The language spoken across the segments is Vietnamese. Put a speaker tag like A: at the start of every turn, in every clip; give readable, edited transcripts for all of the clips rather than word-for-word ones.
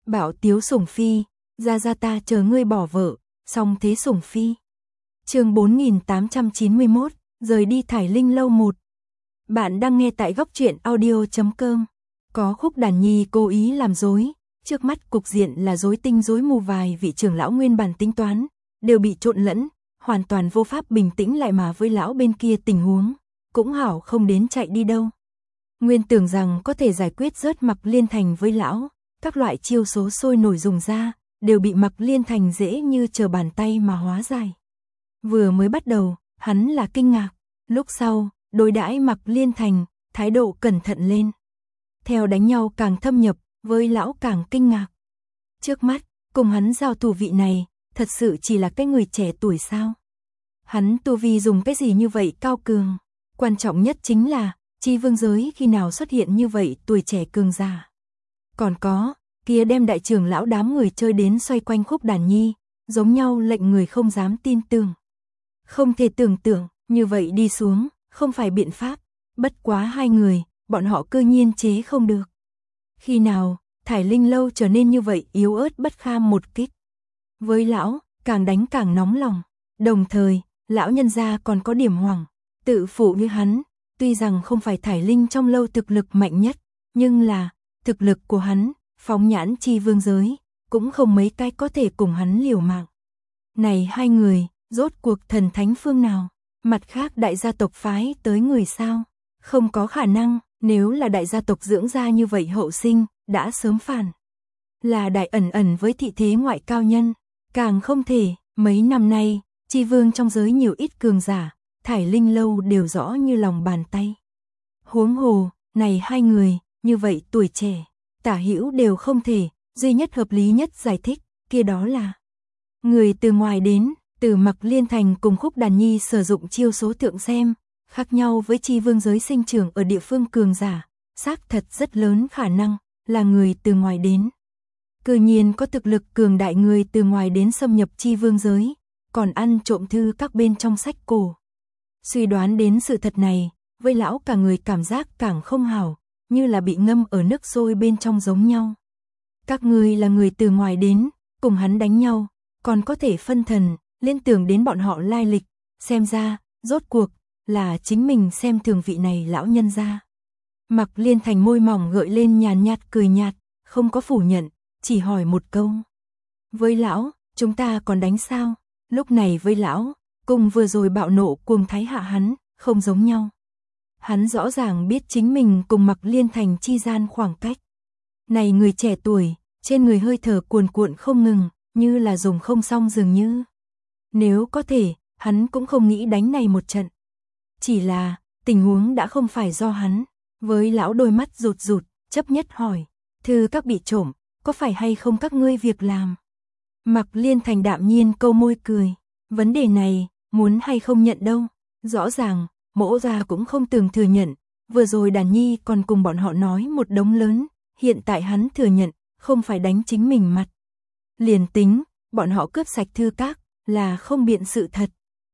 A: Bảo tiếu sủng phi, ra ta chờ ngươi bỏ vợ, xong thế sủng phi. Chương 4891, rời đi Thải Linh lâu 1. Bạn đang nghe tại góc truyện audio.com. Có Khúc Đàn Nhi cố ý làm dối, trước mắt cục diện là rối tinh rối mù, vài vị trưởng lão nguyên bản tính toán đều bị trộn lẫn, hoàn toàn vô pháp bình tĩnh lại, mà với lão bên kia tình huống cũng hảo không đến chạy đi đâu. Nguyên tưởng rằng có thể giải quyết rớt Mặc Liên Thành với lão, các loại chiêu số sôi nổi dùng ra đều bị Mặc Liên Thành dễ như trở bàn tay mà hóa giải. Vừa mới bắt đầu, hắn là kinh ngạc, lúc sau, đối đãi Mặc Liên Thành, thái độ cẩn thận lên. Theo đánh nhau càng thâm nhập, với lão càng kinh ngạc. Trước mắt, cùng hắn giao thủ vị này, thật sự chỉ là cái người trẻ tuổi sao? Hắn tu vi dùng cái gì như vậy cao cường? Quan trọng nhất chính là, Chi Vương giới khi nào xuất hiện như vậy tuổi trẻ cường giả? Còn có, kia đem đại trưởng lão đám người chơi đến xoay quanh Khúc Đàn Nhi, giống nhau lệnh người không dám tin tưởng. Không thể tưởng tượng, như vậy đi xuống, không phải biện pháp, bất quá hai người, bọn họ cư nhiên chế không được. Khi nào, Thải Linh lâu trở nên như vậy yếu ớt bất kham một kích. Với lão, càng đánh càng nóng lòng, đồng thời, lão nhân gia còn có điểm hoảng, tự phụ như hắn, tuy rằng không phải Thải Linh trong lâu thực lực mạnh nhất, nhưng là, thực lực của hắn, phóng nhãn Chi Vương giới, cũng không mấy cái có thể cùng hắn liều mạng. Này hai người, rốt cuộc thần thánh phương nào? Mặt khác đại gia tộc phái tới người sao? Không có khả năng, nếu là đại gia tộc dưỡng ra như vậy hậu sinh, đã sớm phản. Là đại ẩn với thị thế ngoại cao nhân, càng không thể, mấy năm nay, Chi Vương trong giới nhiều ít cường giả, Thải Linh lâu đều rõ như lòng bàn tay. Huống hồ, này hai người, như vậy tuổi trẻ, tả hữu đều không thể, duy nhất hợp lý nhất giải thích, kia đó là người từ ngoài đến, từ Mặc Liên Thành cùng Khúc Đàn Nhi sử dụng chiêu số thượng xem, khác nhau với Chi Vương giới sinh trưởng ở địa phương cường giả, xác thật rất lớn khả năng là người từ ngoài đến. Cư nhiên có thực lực cường đại người từ ngoài đến xâm nhập Chi Vương giới, còn ăn trộm thư các bên trong sách cổ. Suy đoán đến sự thật này, với lão cả người cảm giác càng không hảo, như là bị ngâm ở nước sôi bên trong giống nhau. Các ngươi là người từ ngoài đến, cùng hắn đánh nhau, còn có thể phân thần, liên tưởng đến bọn họ lai lịch, xem ra, rốt cuộc, là chính mình xem thường vị này lão nhân gia. Mặc Liên Thành môi mỏng gợi lên nhàn nhạt cười nhạt, không có phủ nhận, chỉ hỏi một câu. Với lão, chúng ta còn đánh sao? Lúc này với lão, cùng vừa rồi bạo nộ cuồng thái hạ hắn, không giống nhau. Hắn rõ ràng biết chính mình cùng Mặc Liên Thành chi gian khoảng cách. Này người trẻ tuổi, trên người hơi thở cuồn cuộn không ngừng, như là dùng không xong dường như. Nếu có thể, hắn cũng không nghĩ đánh này một trận. Chỉ là, tình huống đã không phải do hắn. Với lão đôi mắt rụt rụt, chấp nhất hỏi, thư các bị trộm, có phải hay không các ngươi việc làm? Mặc Liên Thành đạm nhiên câu môi cười, vấn đề này, muốn hay không nhận đâu. Rõ ràng, mỗ gia cũng không từng thừa nhận, vừa rồi Đàn Nhi còn cùng bọn họ nói một đống lớn, hiện tại hắn thừa nhận, không phải đánh chính mình mặt. Liền tính, bọn họ cướp sạch thư các, là không biện sự thật.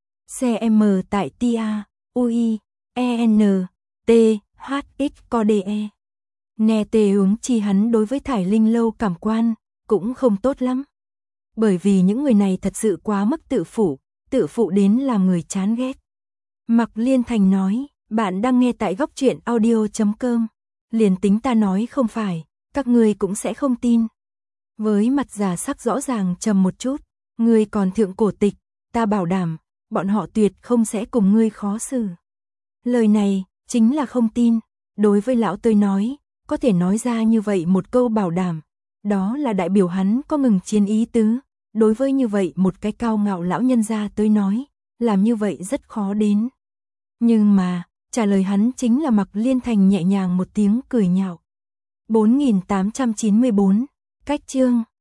A: CM tại TIA, UI, EN, T, HX CODE. Nè tề ứng chi hắn đối với Thải Linh lâu cảm quan, cũng không tốt lắm. Bởi vì những người này thật sự quá mức tự phụ đến làm người chán ghét. Mặc Liên Thành nói, bạn đang nghe tại góc truyện audio.com. Liền tính ta nói không phải, các ngươi cũng sẽ không tin. Với mặt giả sắc rõ ràng trầm một chút, ngươi còn thượng cổ tịch, ta bảo đảm, bọn họ tuyệt không sẽ cùng ngươi khó xử. Lời này, chính là không tin, đối với lão tôi nói, có thể nói ra như vậy một câu bảo đảm, đó là đại biểu hắn có ngừng chiến ý tứ, đối với như vậy một cái cao ngạo lão nhân gia tôi nói, làm như vậy rất khó đến. Nhưng mà, trả lời hắn chính là Mặc Liên Thành nhẹ nhàng một tiếng cười nhạo. 4894, cách chương.